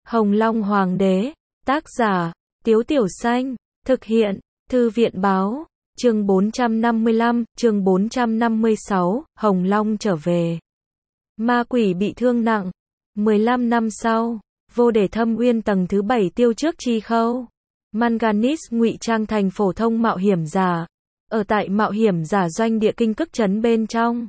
Hồng Long Hoàng đế, tác giả, Tiếu Tiểu Xanh, thực hiện, Thư viện báo, chương 455, chương 456, Hồng Long trở về. Ma quỷ bị thương nặng. 15 năm sau, vô để thâm uyên tầng thứ 7 tiêu trước chi khâu. Manganese ngụy trang thành phổ thông mạo hiểm giả, ở tại mạo hiểm giả doanh địa kinh cức trấn bên trong.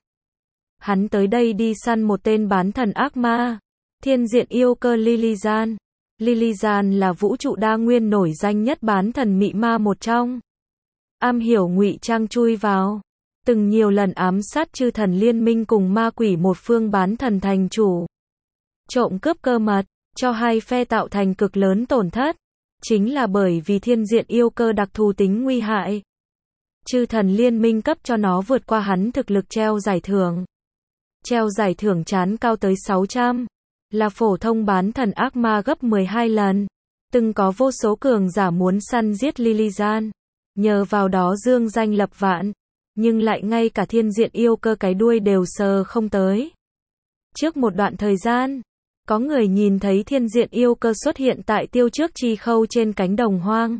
Hắn tới đây đi săn một tên bán thần ác ma, thiên diện yêu cơ Lilijan. Lilijan là vũ trụ đa nguyên nổi danh nhất bán thần mị ma một trong. Am hiểu ngụy trang chui vào, từng nhiều lần ám sát chư thần liên minh cùng ma quỷ một phương bán thần thành chủ. Trộm cướp cơ mật, cho hai phe tạo thành cực lớn tổn thất. Chính là bởi vì thiên diện yêu cơ đặc thù tính nguy hại. Chư thần liên minh cấp cho nó vượt qua hắn thực lực treo giải thưởng. Treo giải thưởng chán cao tới 600. Là phổ thông bán thần ác ma gấp 12 lần. Từng có vô số cường giả muốn săn giết Lilijan. Nhờ vào đó dương danh lập vạn. Nhưng lại ngay cả thiên diện yêu cơ cái đuôi đều sờ không tới. Trước một đoạn thời gian, có người nhìn thấy thiên diện yêu cơ xuất hiện tại tiêu trước chi khâu trên cánh đồng hoang.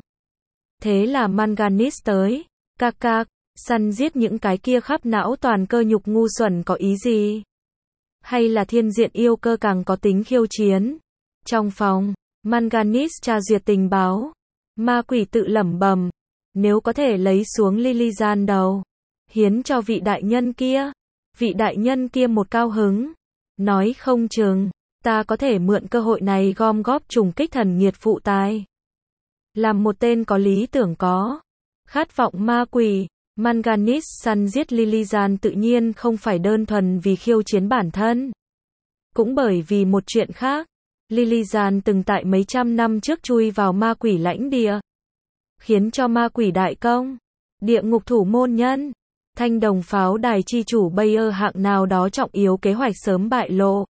Thế là Manganese tới, cạc, săn giết những cái kia khắp não toàn cơ nhục ngu xuẩn có ý gì? Hay là thiên diện yêu cơ càng có tính khiêu chiến? Trong phòng, Manganese tra duyệt tình báo. Ma quỷ tự lẩm bẩm, nếu có thể lấy xuống Lilijan đầu, hiến cho vị đại nhân kia. Vị đại nhân kia một cao hứng, nói không chừng ta có thể mượn cơ hội này gom góp trùng kích thần nghiệt phụ tài. Làm một tên có lý tưởng có khát vọng ma quỷ, Manganese săn giết Lilijan tự nhiên không phải đơn thuần vì khiêu chiến bản thân. Cũng bởi vì một chuyện khác, Lilijan từng tại mấy trăm năm trước chui vào ma quỷ lãnh địa, khiến cho ma quỷ đại công, địa ngục thủ môn nhân, thanh đồng pháo đài chi chủ Bayer hạng nào đó trọng yếu kế hoạch sớm bại lộ,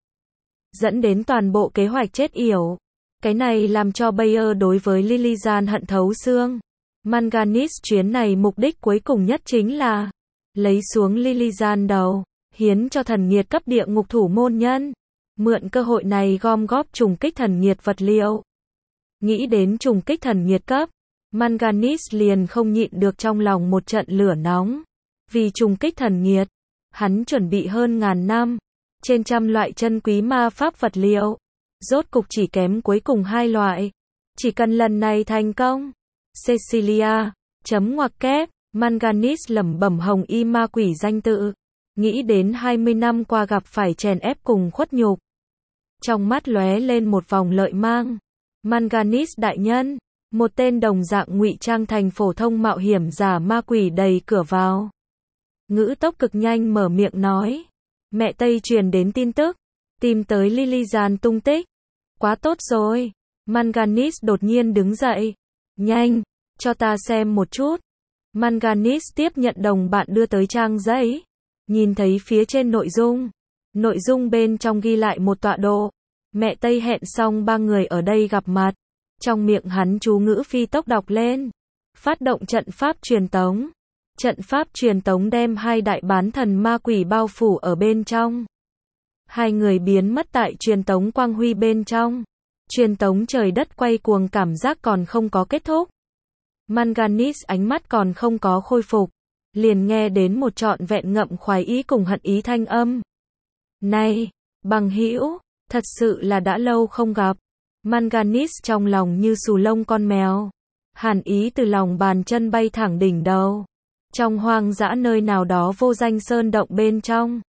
dẫn đến toàn bộ kế hoạch chết yểu. Cái này làm cho Bayer đối với Lilijan hận thấu xương. Manganese chuyến này mục đích cuối cùng nhất chính là lấy xuống Lilijan đầu, hiến cho thần nghiệt cấp địa ngục thủ môn nhân, mượn cơ hội này gom góp trùng kích thần nghiệt vật liệu. Nghĩ đến trùng kích thần nghiệt cấp, Manganese liền không nhịn được trong lòng một trận lửa nóng. Vì trùng kích thần nghiệt, hắn chuẩn bị hơn ngàn năm, trên trăm loại chân quý ma pháp vật liệu, rốt cục chỉ kém cuối cùng hai loại. Chỉ cần lần này thành công, Cecilia, chấm ngoặc kép, Manganese lẩm bẩm hồng y ma quỷ danh tự, nghĩ đến 20 năm qua gặp phải chèn ép cùng khuất nhục. Trong mắt lóe lên một vòng lợi mang. Manganese đại nhân, một tên đồng dạng ngụy trang thành phổ thông mạo hiểm giả ma quỷ đẩy cửa vào. Ngữ tốc cực nhanh mở miệng nói. Mẹ Tây truyền đến tin tức, tìm tới Lilijan tung tích. Quá tốt rồi. Manganese đột nhiên đứng dậy. Nhanh, cho ta xem một chút. Manganese tiếp nhận đồng bạn đưa tới trang giấy. Nhìn thấy phía trên nội dung. Nội dung bên trong ghi lại một tọa độ. Mẹ Tây hẹn xong ba người ở đây gặp mặt. Trong miệng hắn chú ngữ phi tốc đọc lên. Phát động trận pháp truyền tống. Trận pháp truyền tống đem hai đại bán thần ma quỷ bao phủ ở bên trong. Hai người biến mất tại truyền tống quang huy bên trong. Truyền tống trời đất quay cuồng cảm giác còn không có kết thúc. Manganese ánh mắt còn không có khôi phục. Liền nghe đến một trọn vẹn ngậm khoái ý cùng hận ý thanh âm. Này, bằng hữu, thật sự là đã lâu không gặp. Manganese trong lòng như xù lông con mèo. Hàn ý từ lòng bàn chân bay thẳng đỉnh đầu. Trong hoang dã nơi nào đó vô danh sơn động bên trong.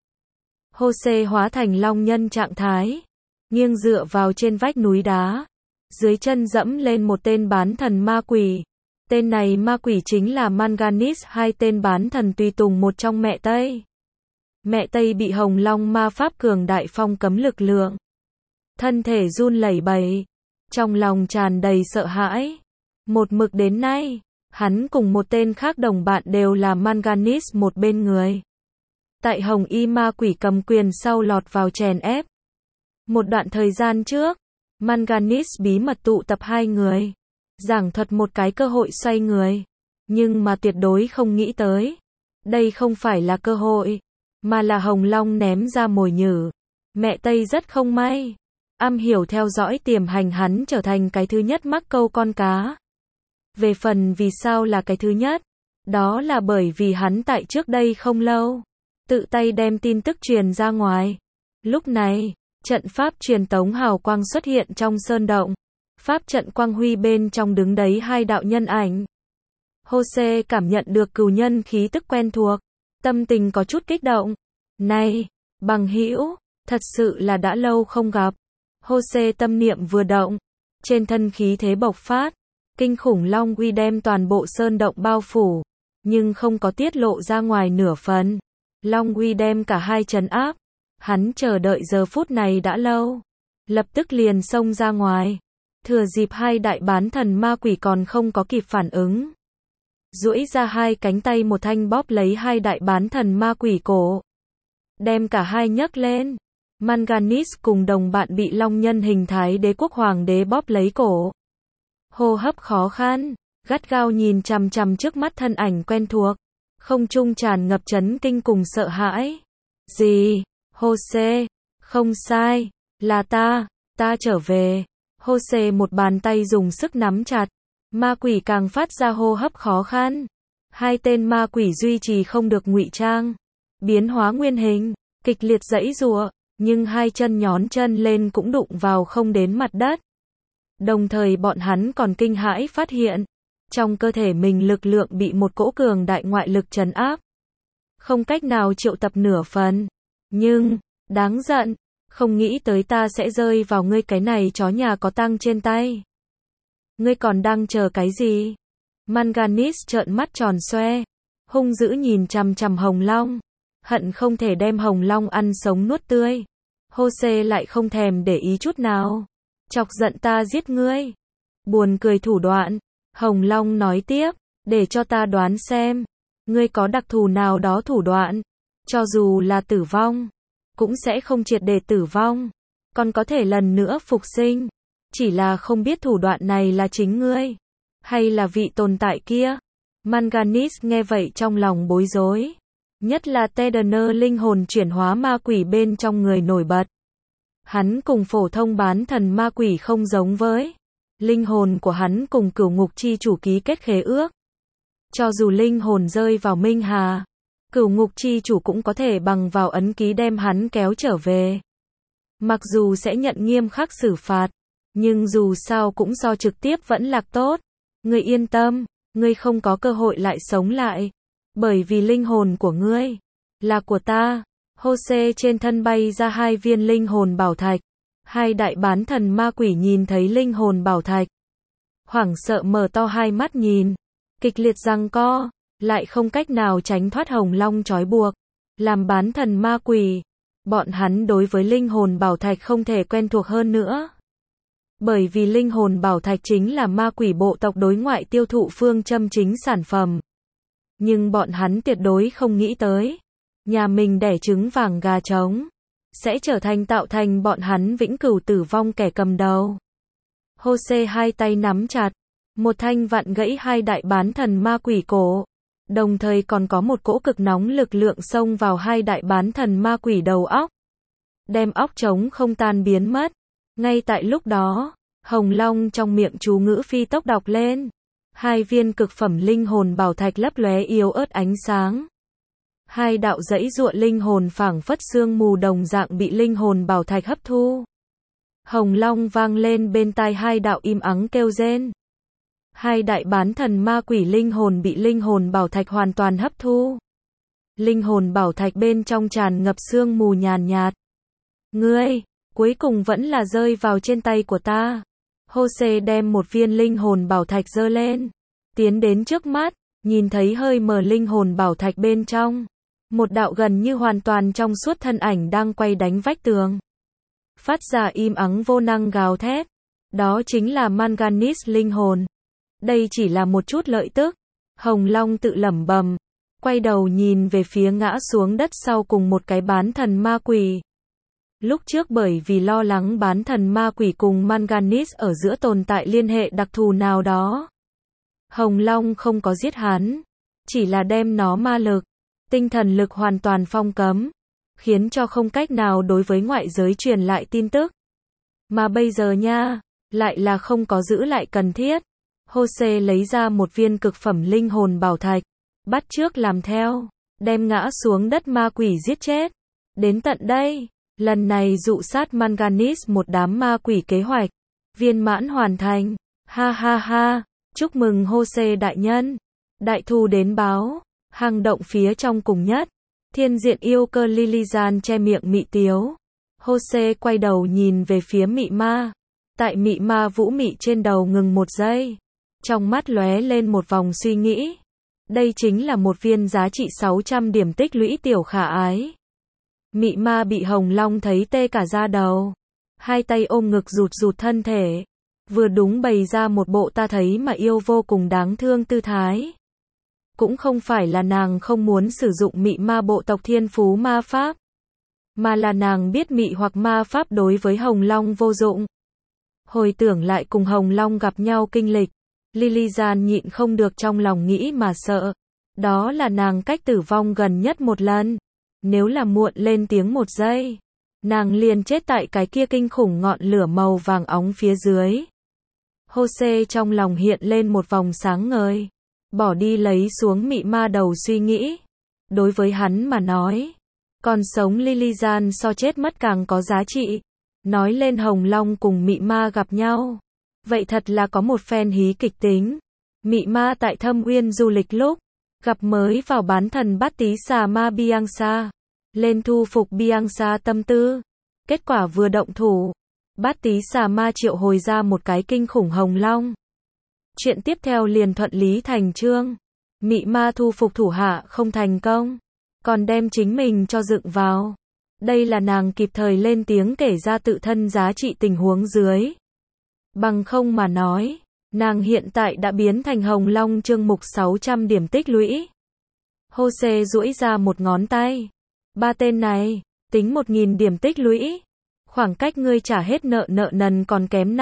Jose hóa thành long nhân trạng thái. Nghiêng dựa vào trên vách núi đá. Dưới chân dẫm lên một tên bán thần ma quỷ. Tên này ma quỷ chính là Manganese, hai tên bán thần tùy tùng một trong mẹ Tây. Mẹ Tây bị hồng long ma pháp cường đại phong cấm lực lượng. Thân thể run lẩy bẩy. Trong lòng tràn đầy sợ hãi. Một mực đến nay, hắn cùng một tên khác đồng bạn đều là Manganese một bên người. Tại hồng y ma quỷ cầm quyền sau lọt vào chèn ép. Một đoạn thời gian trước, Manganese bí mật tụ tập hai người. Giảng thuật một cái cơ hội xoay người. Nhưng mà tuyệt đối không nghĩ tới. Đây không phải là cơ hội, mà là hồng long ném ra mồi nhử. Mẹ Tây rất không may. am hiểu theo dõi tiềm hành hắn trở thành cái thứ nhất mắc câu con cá. Về phần vì sao là cái thứ nhất, đó là bởi vì hắn tại trước đây không lâu, tự tay đem tin tức truyền ra ngoài. Lúc này, trận pháp truyền tống hào quang xuất hiện trong sơn động. Pháp trận quang huy bên trong đứng đấy hai đạo nhân ảnh. Jose cảm nhận được cừu nhân khí tức quen thuộc, tâm tình có chút kích động. Này, bằng hữu, thật sự là đã lâu không gặp. Jose tâm niệm vừa động, trên thân khí thế bộc phát, kinh khủng long uy đem toàn bộ sơn động bao phủ, nhưng không có tiết lộ ra ngoài nửa phần. Long uy đem cả hai trấn áp, hắn chờ đợi giờ phút này đã lâu, lập tức liền xông ra ngoài. Thừa dịp hai đại bán thần ma quỷ còn không có kịp phản ứng, duỗi ra hai cánh tay một thanh bóp lấy hai đại bán thần ma quỷ cổ, đem cả hai nhấc lên. Manganis cùng đồng bạn bị long nhân hình thái đế quốc hoàng đế bóp lấy cổ, hô hấp khó khăn, gắt gao nhìn chằm chằm trước mắt thân ảnh quen thuộc, không trung tràn ngập chấn kinh cùng sợ hãi. Gì? Jose, không sai, là ta trở về. Jose một bàn tay dùng sức nắm chặt, ma quỷ càng phát ra hô hấp khó khăn. Hai tên ma quỷ duy trì không được ngụy trang, biến hóa nguyên hình, kịch liệt giãy giụa, nhưng hai chân nhón chân lên cũng đụng vào không đến mặt đất. Đồng thời bọn hắn còn kinh hãi phát hiện, trong cơ thể mình lực lượng bị một cỗ cường đại ngoại lực trấn áp, không cách nào triệu tập nửa phần. Nhưng, đáng giận, không nghĩ tới ta sẽ rơi vào ngươi cái này chó nhà có tang trên tay. Ngươi còn đang chờ cái gì? Manganis trợn mắt tròn xoe, hung dữ nhìn chằm chằm Hồng Long, hận không thể đem Hồng Long ăn sống nuốt tươi. Jose lại không thèm để ý chút nào. Chọc giận ta giết ngươi. Buồn cười thủ đoạn. Hồng Long nói tiếp, để cho ta đoán xem, ngươi có đặc thù nào đó thủ đoạn, cho dù là tử vong, cũng sẽ không triệt để tử vong, còn có thể lần nữa phục sinh. Chỉ là không biết thủ đoạn này là chính ngươi, hay là vị tồn tại kia. Manganis nghe vậy trong lòng bối rối. Nhất là Tedener linh hồn chuyển hóa ma quỷ bên trong người nổi bật. Hắn cùng phổ thông bán thần ma quỷ không giống với. Linh hồn của hắn cùng cửu ngục chi chủ ký kết khế ước. Cho dù linh hồn rơi vào Minh Hà, cửu ngục chi chủ cũng có thể bằng vào ấn ký đem hắn kéo trở về. Mặc dù sẽ nhận nghiêm khắc xử phạt, nhưng dù sao cũng do trực tiếp vẫn lạc tốt. Ngươi yên tâm, ngươi không có cơ hội lại sống lại. Bởi vì linh hồn của ngươi là của ta. Jose trên thân bay ra hai viên linh hồn bảo thạch. Hai đại bán thần ma quỷ nhìn thấy linh hồn bảo thạch, hoảng sợ mở to hai mắt nhìn, kịch liệt giằng co, lại không cách nào tránh thoát Hồng Long trói buộc. Làm bán thần ma quỷ, bọn hắn đối với linh hồn bảo thạch không thể quen thuộc hơn nữa. Bởi vì linh hồn bảo thạch chính là ma quỷ bộ tộc đối ngoại tiêu thụ phương châm chính sản phẩm. Nhưng bọn hắn tuyệt đối không nghĩ tới, nhà mình đẻ trứng vàng gà trống, sẽ trở thành tạo thành bọn hắn vĩnh cửu tử vong kẻ cầm đầu. Jose hai tay nắm chặt, một thanh vặn gãy hai đại bán thần ma quỷ cổ, đồng thời còn có một cỗ cực nóng lực lượng xông vào hai đại bán thần ma quỷ đầu óc, đem óc trống không tan biến mất. Ngay tại lúc đó, Hồng Long trong miệng chú ngữ phi tốc đọc lên, hai viên cực phẩm linh hồn bảo thạch lấp lóe yếu ớt ánh sáng. Hai đạo giãy giụa linh hồn phảng phất sương mù đồng dạng bị linh hồn bảo thạch hấp thu. Hồng Long vang lên bên tai hai đạo im ắng kêu rên. Hai đại bán thần ma quỷ linh hồn bị linh hồn bảo thạch hoàn toàn hấp thu. Linh hồn bảo thạch bên trong tràn ngập sương mù nhàn nhạt. Ngươi, cuối cùng vẫn là rơi vào trên tay của ta. Jose đem một viên linh hồn bảo thạch giơ lên, tiến đến trước mắt, nhìn thấy hơi mờ linh hồn bảo thạch bên trong. Một đạo gần như hoàn toàn trong suốt thân ảnh đang quay đánh vách tường. Phát ra im ắng vô năng gào thét. Đó chính là Manganis linh hồn. Đây chỉ là một chút lợi tức. Hồng Long tự lẩm bẩm, quay đầu nhìn về phía ngã xuống đất sau cùng một cái bán thần ma quỷ. Lúc trước bởi vì lo lắng bán thần ma quỷ cùng Manganis ở giữa tồn tại liên hệ đặc thù nào đó, Hồng Long không có giết hắn, chỉ là đem nó ma lực, tinh thần lực hoàn toàn phong cấm, khiến cho không cách nào đối với ngoại giới truyền lại tin tức. Mà bây giờ nha, lại là không có giữ lại cần thiết. Jose lấy ra một viên cực phẩm linh hồn bảo thạch, bắt chước làm theo, đem ngã xuống đất ma quỷ giết chết. Đến tận đây, lần này dụ sát Manganese một đám ma quỷ kế hoạch viên mãn hoàn thành. Ha ha ha, chúc mừng Jose đại nhân. Đại thù đến báo, hang động phía trong cùng nhất. Thiên diện yêu cơ Lilizan che miệng mị tiếu. Jose quay đầu nhìn về phía mị ma. Tại mị ma vũ mị trên đầu ngừng một giây. Trong mắt lóe lên một vòng suy nghĩ. Đây chính là một viên giá trị 600 điểm tích lũy tiểu khả ái. Mị ma bị Hồng Long thấy tê cả da đầu. Hai tay ôm ngực rụt rụt thân thể. Vừa đúng bày ra một bộ ta thấy mà yêu vô cùng đáng thương tư thái. Cũng không phải là nàng không muốn sử dụng mị ma bộ tộc thiên phú ma pháp. Mà là nàng biết mị hoặc ma pháp đối với Hồng Long vô dụng. Hồi tưởng lại cùng Hồng Long gặp nhau kinh lịch. Lilizan nhịn không được trong lòng nghĩ mà sợ. Đó là nàng cách tử vong gần nhất một lần. Nếu là muộn lên tiếng một giây, nàng liền chết tại cái kia kinh khủng ngọn lửa màu vàng óng phía dưới. Jose trong lòng hiện lên một vòng sáng ngời. Bỏ đi lấy xuống mị ma đầu suy nghĩ. Đối với hắn mà nói, còn sống Lilizan so chết mất càng có giá trị. Nói lên Hồng Long cùng mị ma gặp nhau. Vậy thật là có một phen hí kịch tính. Mị ma tại Thâm Uyên du lịch lúc gặp mới vào bán thần Bát Tí Xà Ma Bianca. Lên thu phục Bianca tâm tư. Kết quả vừa động thủ, Bát Tí Xà Ma triệu hồi ra một cái kinh khủng Hồng Long. Chuyện tiếp theo liền thuận lý thành chương. Mị ma thu phục thủ hạ không thành công, còn đem chính mình cho dựng vào. Đây là nàng kịp thời lên tiếng kể ra tự thân giá trị tình huống dưới. Bằng không mà nói, nàng hiện tại đã biến thành Hồng Long chương mục 600 điểm tích lũy. Jose duỗi ra một ngón tay. Ba tên này, tính 1.000 điểm tích lũy. Khoảng cách ngươi trả hết nợ nần còn kém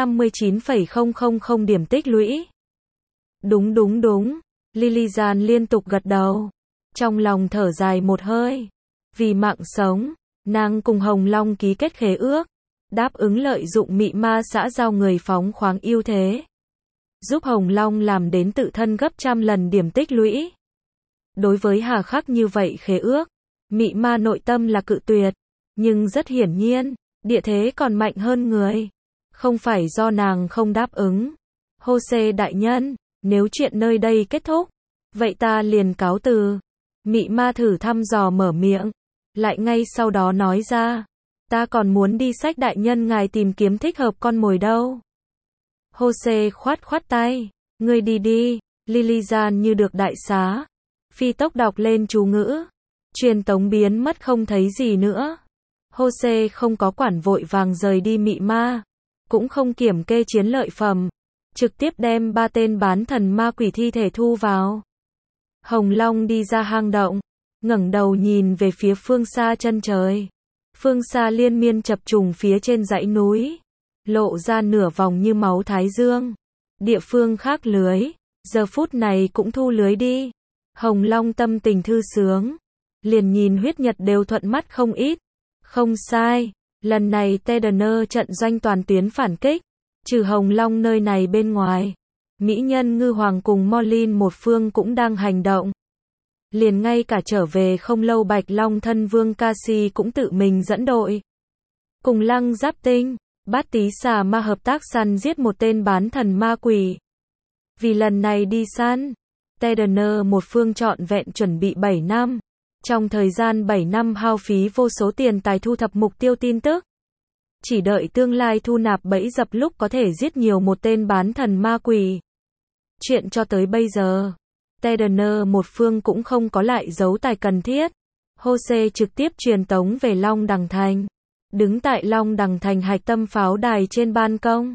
59,000 điểm tích lũy. Đúng đúng đúng. Lilizan liên tục gật đầu. Trong lòng thở dài một hơi. Vì mạng sống, nàng cùng Hồng Long ký kết khế ước. Đáp ứng lợi dụng mị ma xã giao người phóng khoáng ưu thế. Giúp Hồng Long làm đến tự thân gấp trăm lần điểm tích lũy. Đối với hà khắc như vậy khế ước, mị ma nội tâm là cự tuyệt. Nhưng rất hiển nhiên, địa thế còn mạnh hơn người. Không phải do nàng không đáp ứng. Jose đại nhân, nếu chuyện nơi đây kết thúc, vậy ta liền cáo từ. Mị ma thử thăm dò mở miệng, lại ngay sau đó nói ra. Ta còn muốn đi sách đại nhân ngài tìm kiếm thích hợp con mồi đâu. Jose khoát khoát tay. Ngươi đi đi. Lilizan như được đại xá. Phi tốc đọc lên chú ngữ. Truyền tống biến mất không thấy gì nữa. Jose không có quản vội vàng rời đi mị ma. Cũng không kiểm kê chiến lợi phẩm. Trực tiếp đem ba tên bán thần ma quỷ thi thể thu vào. Hồng Long đi ra hang động. Ngẩng đầu nhìn về phía phương xa chân trời. Phương xa liên miên chập trùng phía trên dãy núi. Lộ ra nửa vòng như máu thái dương. Địa phương khác lưới. Giờ phút này cũng thu lưới đi. Hồng Long tâm tình thư sướng. Liền nhìn huyết nhật đều thuận mắt không ít. Không sai. Lần này Tedener trận doanh toàn tuyến phản kích. Trừ Hồng Long nơi này bên ngoài. Mỹ nhân ngư hoàng cùng Molin một phương cũng đang hành động. Liền ngay cả trở về không lâu Bạch Long thân vương Cassie cũng tự mình dẫn đội. Cùng Lăng Giáp Tinh, Bát Tí Xà Ma hợp tác săn giết một tên bán thần ma quỷ. Vì lần này đi săn, Tedener một phương trọn vẹn chuẩn bị 7 năm. Trong thời gian 7 năm hao phí vô số tiền tài thu thập mục tiêu tin tức. Chỉ đợi tương lai thu nạp bẫy dập lúc có thể giết nhiều một tên bán thần ma quỷ. Chuyện cho tới bây giờ, Tedener một phương cũng không có lại dấu tài cần thiết. Jose trực tiếp truyền tống về Long Đằng Thành. Đứng tại Long Đằng Thành hạch tâm pháo đài trên ban công.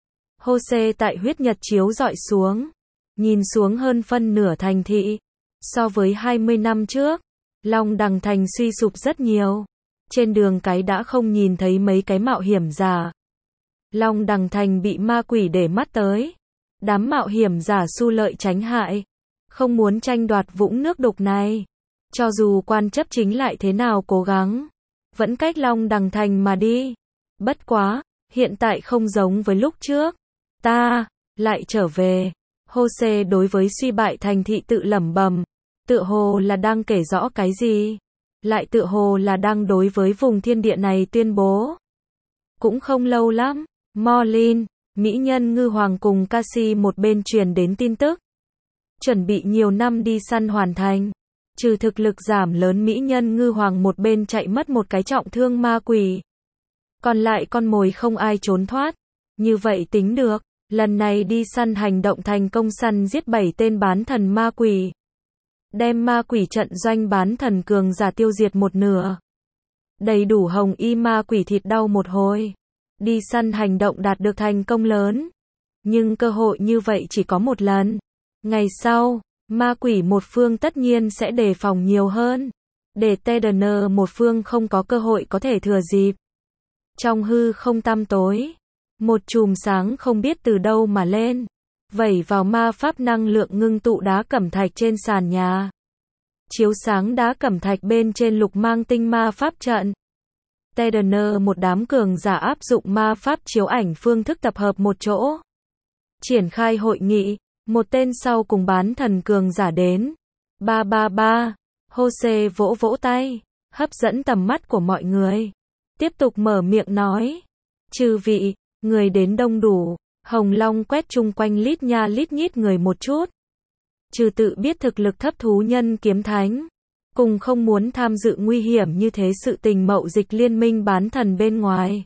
Jose tại huyết nhật chiếu dọi xuống. Nhìn xuống hơn phân nửa thành thị. So với 20 năm trước, Long Đằng Thành suy sụp rất nhiều. Trên đường cái đã không nhìn thấy mấy cái mạo hiểm giả. Long Đằng Thành bị ma quỷ để mắt tới. Đám mạo hiểm giả xu lợi tránh hại. Không muốn tranh đoạt vũng nước đục này. Cho dù quan chấp chính lại thế nào cố gắng. Vẫn cách Long Đằng Thành mà đi. Bất quá, Hiện tại không giống với lúc trước. Ta lại trở về. Jose đối với suy bại thành thị tự lẩm bẩm, tựa hồ là đang kể rõ cái gì, lại tựa hồ là đang đối với vùng thiên địa này tuyên bố. Cũng không lâu lắm, Morlin, mỹ nhân ngư hoàng cùng Cassie một bên truyền đến tin tức. Chuẩn bị nhiều năm đi săn hoàn thành. Trừ thực lực giảm lớn mỹ nhân ngư hoàng một bên chạy mất một cái trọng thương ma quỷ. Còn lại con mồi không ai trốn thoát. Như vậy tính được, lần này đi săn hành động thành công săn giết 7 tên bán thần ma quỷ. Đem ma quỷ trận doanh bán thần cường giả tiêu diệt một nửa. Đầy đủ hồng y ma quỷ thịt đau một hồi. Đi săn hành động đạt được thành công lớn. Nhưng cơ hội như vậy chỉ có một lần. Ngày sau, ma quỷ một phương tất nhiên sẽ đề phòng nhiều hơn. Để TDN một phương không có cơ hội có thể thừa dịp. Trong hư không tăm tối, một chùm sáng không biết từ đâu mà lên, vẩy vào ma pháp năng lượng ngưng tụ đá cẩm thạch trên sàn nhà. Chiếu sáng đá cẩm thạch bên trên lục mang tinh ma pháp trận. TDN một đám cường giả áp dụng ma pháp chiếu ảnh phương thức tập hợp một chỗ. Triển khai hội nghị, một tên sau cùng bán thần cường giả đến. 333, Jose vỗ vỗ tay, hấp dẫn tầm mắt của mọi người. Tiếp tục mở miệng nói. Chư vị, người đến đông đủ, Hồng Long quét chung quanh lít nha lít nhít người một chút. Trừ tự biết thực lực thấp thú nhân kiếm thánh, cùng không muốn tham dự nguy hiểm như thế sự tình mậu dịch liên minh bán thần bên ngoài.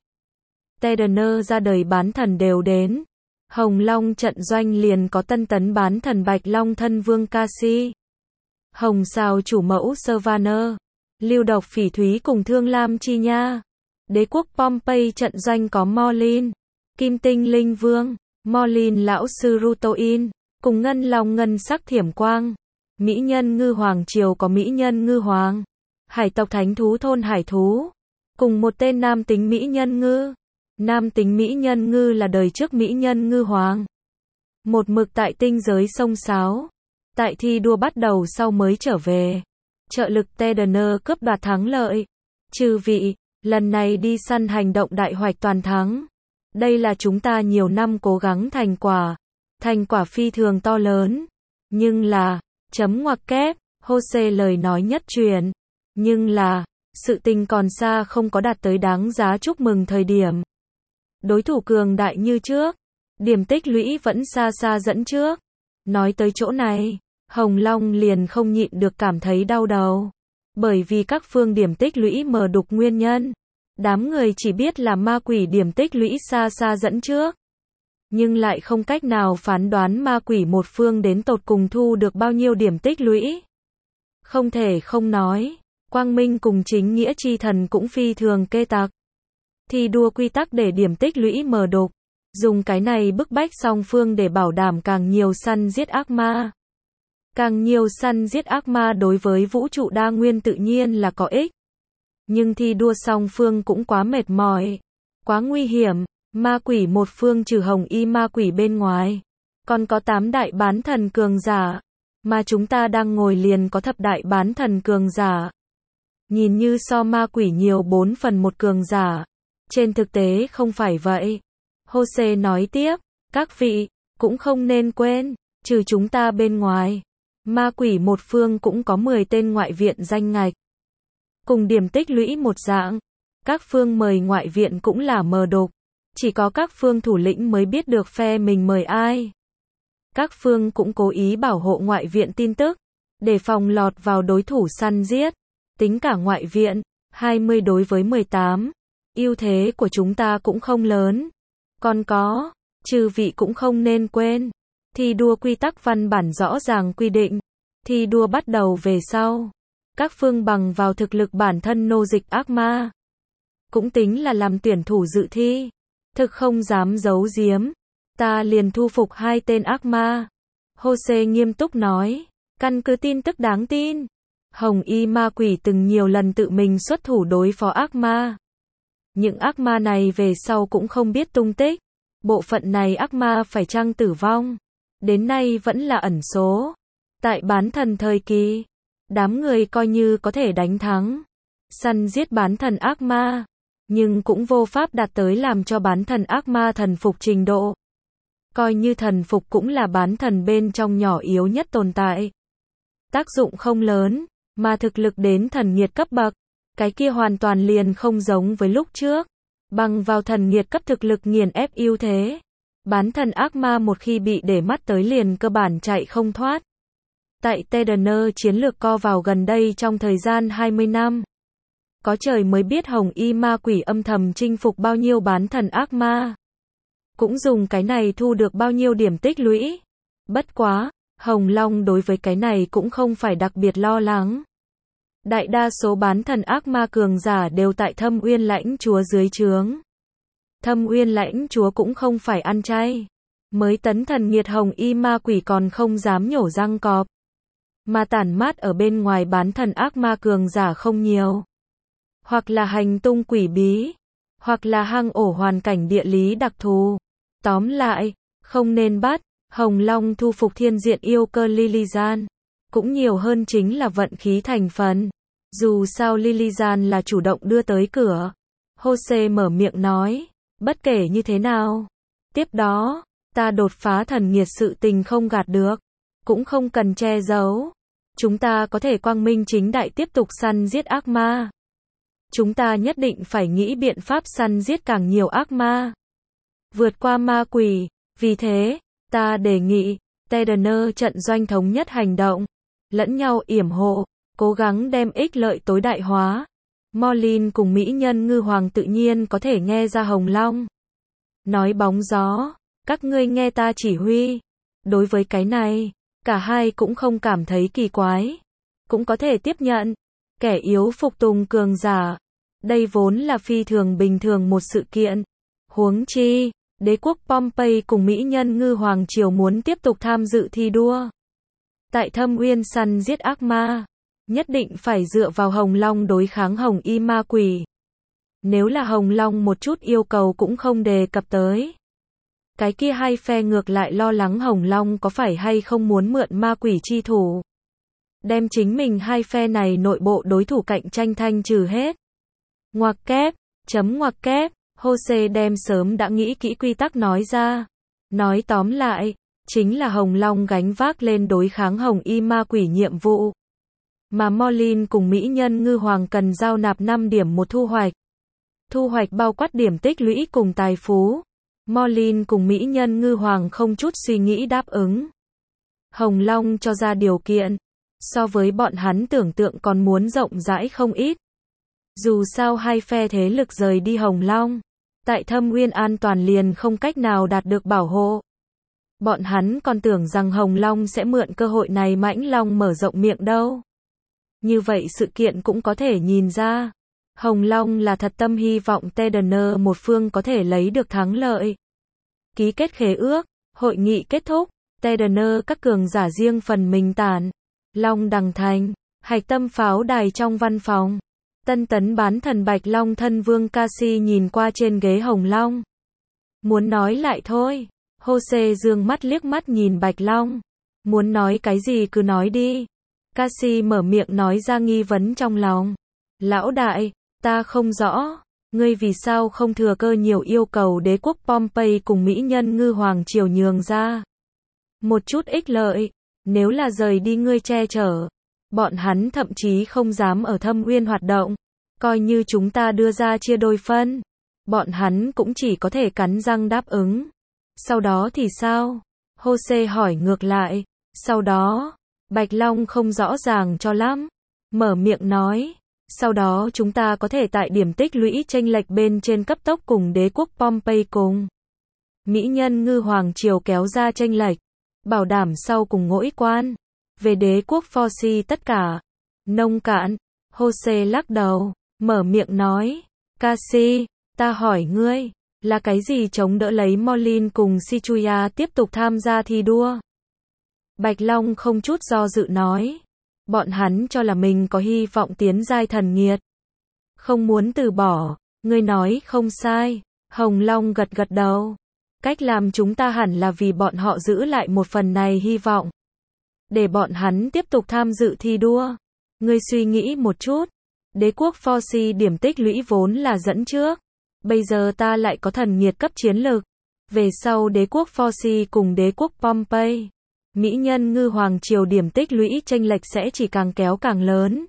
TDN ra đời bán thần đều đến. Hồng Long trận doanh liền có tân tấn bán thần Bạch Long thân vương Cassie. Hồng Sao chủ mẫu Savannah. Lưu độc phỉ thúy cùng Thương Lam Chi Nha. Đế quốc Pompey trận doanh có Morlin. Kim tinh linh vương. Morlin lão sư Rutoin. Cùng ngân long ngân sắc thiểm quang. Mỹ nhân ngư hoàng triều có mỹ nhân ngư hoàng. Hải tộc thánh thú thôn hải thú. Cùng một tên nam tính mỹ nhân ngư. Nam tính mỹ nhân ngư là đời trước mỹ nhân ngư hoàng. Một mực tại tinh giới sông Sáo. Tại thi đua bắt đầu sau mới trở về. Trợ lực TDN cướp đoạt thắng lợi. Chư vị, lần này đi săn hành động đại hoạch toàn thắng. Đây là chúng ta nhiều năm cố gắng thành quả. Thành quả phi thường to lớn. Nhưng là, chấm ngoặc kép, Jose lời nói nhất truyền. Nhưng là, sự tình còn xa không có đạt tới đáng giá chúc mừng thời điểm. Đối thủ cường đại như trước. Điểm tích lũy vẫn xa xa dẫn trước. Nói tới chỗ này, Hồng Long liền không nhịn được cảm thấy đau đầu. Bởi vì các phương điểm tích lũy mờ đục nguyên nhân. Đám người chỉ biết là ma quỷ điểm tích lũy xa xa dẫn trước. Nhưng lại không cách nào phán đoán ma quỷ một phương đến tột cùng thu được bao nhiêu điểm tích lũy. Không thể không nói, Quang Minh cùng chính nghĩa chi thần cũng phi thường kê tặc. Thi đua quy tắc để điểm tích lũy mờ đục. Dùng cái này bức bách song phương để bảo đảm càng nhiều săn giết ác ma. Càng nhiều săn giết ác ma đối với vũ trụ đa nguyên tự nhiên là có ích. Nhưng thi đua song phương cũng quá mệt mỏi, quá nguy hiểm. Ma quỷ một phương trừ hồng y ma quỷ bên ngoài, còn có 8 đại bán thần cường giả, mà chúng ta đang ngồi liền có thập đại bán thần cường giả. Nhìn như so ma quỷ nhiều 4 phần 1 cường giả. Trên thực tế không phải vậy. Jose nói tiếp, các vị, cũng không nên quên, trừ chúng ta bên ngoài, ma quỷ một phương cũng có 10 tên ngoại viện danh ngạch. Cùng điểm tích lũy một dạng, các phương mời ngoại viện cũng là mờ đục. Chỉ có các phương thủ lĩnh mới biết được phe mình mời ai. Các phương cũng cố ý bảo hộ ngoại viện tin tức, để phòng lọt vào đối thủ săn giết. Tính cả ngoại viện, 20 đối với 18. Ưu thế của chúng ta cũng không lớn. Còn có, chư vị cũng không nên quên. Thi đua quy tắc văn bản rõ ràng quy định. Thi đua bắt đầu về sau. Các phương bằng vào thực lực bản thân nô dịch ác ma. Cũng tính là làm tuyển thủ dự thi. Thực không dám giấu giếm. Ta liền thu phục 2 tên ác ma. Jose nghiêm túc nói. Căn cứ tin tức đáng tin. Hồng y ma quỷ từng nhiều lần tự mình xuất thủ đối phó ác ma. Những ác ma này về sau cũng không biết tung tích. Bộ phận này ác ma phải chăng tử vong. Đến nay vẫn là ẩn số. Tại bán thần thời kỳ, đám người coi như có thể đánh thắng. Săn giết bán thần ác ma. nhưng cũng vô pháp đạt tới làm cho bán thần ác ma thần phục trình độ. Coi như thần phục cũng là bán thần bên trong nhỏ yếu nhất tồn tại. Tác dụng không lớn, mà thực lực đến thần nghiệt cấp bậc, cái kia hoàn toàn liền không giống với lúc trước. Bằng vào thần nghiệt cấp thực lực nghiền ép ưu thế, bán thần ác ma một khi bị để mắt tới liền cơ bản chạy không thoát. Tại Tedner chiến lược co vào gần đây trong thời gian 20 năm. Có trời mới biết hồng y ma quỷ âm thầm chinh phục bao nhiêu bán thần ác ma. Cũng dùng cái này thu được bao nhiêu điểm tích lũy. Bất quá, Hồng Long đối với cái này cũng không phải đặc biệt lo lắng. Đại đa số bán thần ác ma cường giả đều tại Thâm Uyên Lãnh Chúa dưới trướng. Thâm Uyên Lãnh Chúa cũng không phải ăn chay. Mới tấn thần nghiệt hồng y ma quỷ còn không dám nhổ răng cọp. Mà tản mát ở bên ngoài bán thần ác ma cường giả không nhiều. Hoặc là hành tung quỷ bí, hoặc là hang ổ hoàn cảnh địa lý đặc thù. Tóm lại, không nên bắt Hồng Long thu phục thiên diện yêu cơ Lilizan. Cũng nhiều hơn chính là vận khí thành phần. Dù sao Lilizan là chủ động đưa tới cửa. Jose mở miệng nói, bất kể như thế nào. Tiếp đó, ta đột phá thần nghiệt sự tình không gạt được. Cũng không cần che giấu. Chúng ta có thể quang minh chính đại tiếp tục săn giết ác ma. Chúng ta nhất định phải nghĩ biện pháp săn giết càng nhiều ác ma. Vượt qua ma quỷ. Vì thế, ta đề nghị, Tedner trận doanh thống nhất hành động. Lẫn nhau yểm hộ, cố gắng đem ích lợi tối đại hóa. Morlin cùng mỹ nhân ngư hoàng tự nhiên có thể nghe ra Hồng Long. Nói bóng gió, các ngươi nghe ta chỉ huy. Đối với cái này, cả hai cũng không cảm thấy kỳ quái. Cũng có thể tiếp nhận. Kẻ yếu phục tùng cường giả. Đây vốn là phi thường bình thường một sự kiện. Huống chi, đế quốc Pompey cùng mỹ nhân ngư hoàng triều muốn tiếp tục tham dự thi đua. Tại Thâm Uyên săn giết ác ma, nhất định phải dựa vào Hồng Long đối kháng hồng y ma quỷ. Nếu là Hồng Long một chút yêu cầu cũng không đề cập tới. Cái kia hai phe ngược lại lo lắng Hồng Long có phải hay không muốn mượn ma quỷ chi thủ. Đem chính mình hai phe này nội bộ đối thủ cạnh tranh thanh trừ hết. Ngoặc kép, ngoặc kép, Jose đem sớm đã nghĩ kỹ quy tắc nói ra. Nói tóm lại, chính là Hồng Long gánh vác lên đối kháng hồng y ma quỷ nhiệm vụ. Mà Morlin cùng mỹ nhân ngư hoàng cần giao nạp 5 điểm một thu hoạch. Thu hoạch bao quát điểm tích lũy cùng tài phú. Morlin cùng mỹ nhân ngư hoàng không chút suy nghĩ đáp ứng. Hồng Long cho ra điều kiện. So với bọn hắn tưởng tượng còn muốn rộng rãi không ít. Dù sao hai phe thế lực rời đi Hồng Long, tại Thâm Uyên an toàn liền không cách nào đạt được bảo hộ. Bọn hắn còn tưởng rằng Hồng Long sẽ mượn cơ hội này mãnh long mở rộng miệng đâu. Như vậy sự kiện cũng có thể nhìn ra. Hồng Long là thật tâm hy vọng Tedner một phương có thể lấy được thắng lợi. Ký kết khế ước, hội nghị kết thúc, Tedner các cường giả riêng phần mình tản. Long Đằng Thành, hạch tâm pháo đài trong văn phòng. Tân tấn bán thần Bạch Long thân vương Cassie nhìn qua trên ghế Hồng Long. Muốn nói lại thôi. Jose dương mắt liếc mắt nhìn Bạch Long. Muốn nói cái gì cứ nói đi. Cassie mở miệng nói ra nghi vấn trong lòng. Lão đại, ta không rõ. Ngươi vì sao không thừa cơ nhiều yêu cầu đế quốc Pompey cùng mỹ nhân ngư hoàng triều nhường ra. Một chút ích lợi. Nếu là rời đi ngươi che chở. Bọn hắn thậm chí không dám ở Thâm Uyên hoạt động. Coi như chúng ta đưa ra chia đôi phân. Bọn hắn cũng chỉ có thể cắn răng đáp ứng. Sau đó thì sao? Jose hỏi ngược lại. Sau đó, Bạch Long không rõ ràng cho lắm. Mở miệng nói. Sau đó chúng ta có thể tại điểm tích lũy chênh lệch bên trên cấp tốc cùng đế quốc Pompey cùng mỹ nhân ngư hoàng triều kéo ra chênh lệch. Bảo đảm sau cùng ngỗi quan. Về đế quốc Forci tất cả. Nông cạn. Jose lắc đầu. Mở miệng nói. Cassie, ta hỏi ngươi. Là cái gì chống đỡ lấy Morlin cùng Sichuya tiếp tục tham gia thi đua? Bạch Long không chút do dự nói. Bọn hắn cho là mình có hy vọng tiến giai thần nghiệt. Không muốn từ bỏ. Ngươi nói không sai. Hồng Long gật gật đầu. Cách làm chúng ta hẳn là vì bọn họ giữ lại một phần này hy vọng. Để bọn hắn tiếp tục tham dự thi đua. Ngươi suy nghĩ một chút. Đế quốc Forci điểm tích lũy vốn là dẫn trước. Bây giờ ta lại có thần nhiệt cấp chiến lực. Về sau đế quốc Forci cùng đế quốc Pompey, mỹ nhân ngư hoàng triều điểm tích lũy chênh lệch sẽ chỉ càng kéo càng lớn.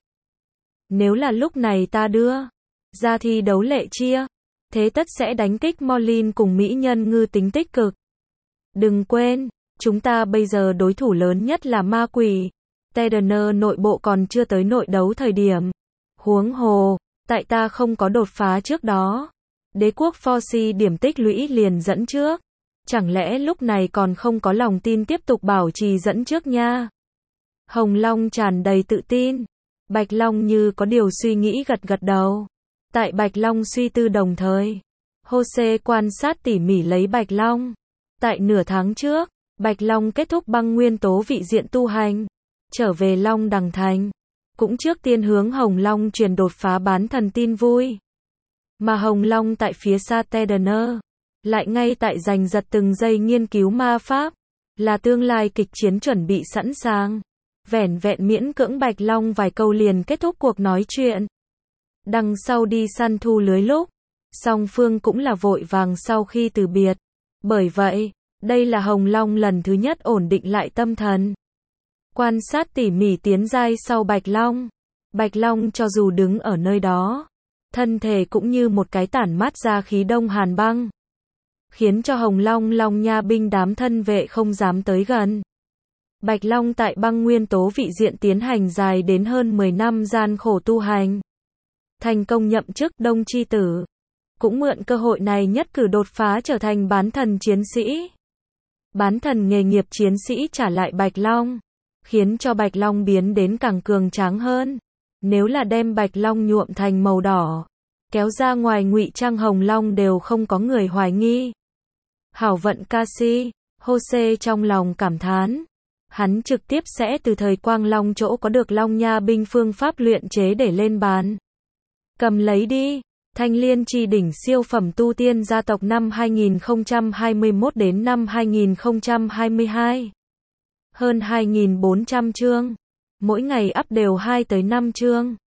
Nếu là lúc này ta đưa ra thi đấu lệ chia, thế tất sẽ đánh kích Morlin cùng mỹ nhân ngư tính tích cực. Đừng quên, chúng ta bây giờ đối thủ lớn nhất là ma quỷ. Tedner nội bộ còn chưa tới nội đấu thời điểm. Huống hồ, tại ta không có đột phá trước đó, đế quốc Forci điểm tích lũy liền dẫn trước. Chẳng lẽ lúc này còn không có lòng tin tiếp tục bảo trì dẫn trước nha? Hồng Long tràn đầy tự tin. Bạch Long như có điều suy nghĩ gật gật đầu. Tại Bạch Long suy tư đồng thời, Jose quan sát tỉ mỉ lấy Bạch Long. Tại nửa tháng trước, Bạch Long kết thúc băng nguyên tố vị diện tu hành, trở về Long Đằng Thành. Cũng trước tiên hướng Hồng Long truyền đột phá bán thần tin vui. Mà Hồng Long tại phía xa Tedner, lại ngay tại giành giật từng giây nghiên cứu ma pháp, là tương lai kịch chiến chuẩn bị sẵn sàng. Vẻn vẹn miễn cưỡng Bạch Long vài câu liền kết thúc cuộc nói chuyện. Đằng sau đi săn thu lưới lúc, song phương cũng là vội vàng sau khi từ biệt. Bởi vậy, đây là Hồng Long lần thứ nhất ổn định lại tâm thần. Quan sát tỉ mỉ tiến giai sau Bạch Long. Bạch Long cho dù đứng ở nơi đó, thân thể cũng như một cái tản mát ra khí đông hàn băng, khiến cho Hồng Long Long Nha binh đám thân vệ không dám tới gần. Bạch Long tại băng nguyên tố vị diện tiến hành dài đến hơn 10 năm gian khổ tu hành, thành công nhậm chức Đông Chi Tử. Cũng mượn cơ hội này nhất cử đột phá trở thành bán thần chiến sĩ. Bán thần nghề nghiệp chiến sĩ trả lại Bạch Long, khiến cho Bạch Long biến đến càng cường tráng hơn. Nếu là đem Bạch Long nhuộm thành màu đỏ, kéo ra ngoài ngụy trang Hồng Long đều không có người hoài nghi. Hảo vận Cassie, Jose trong lòng cảm thán. Hắn trực tiếp sẽ từ thời Quang Long chỗ có được Long Nha binh phương pháp luyện chế để lên bàn. Cầm lấy đi. Thanh Liên Chi đỉnh siêu phẩm tu tiên gia tộc năm 2021 đến năm 2022. Hơn 2.400 chương. Mỗi ngày up đều 2 tới 5 chương.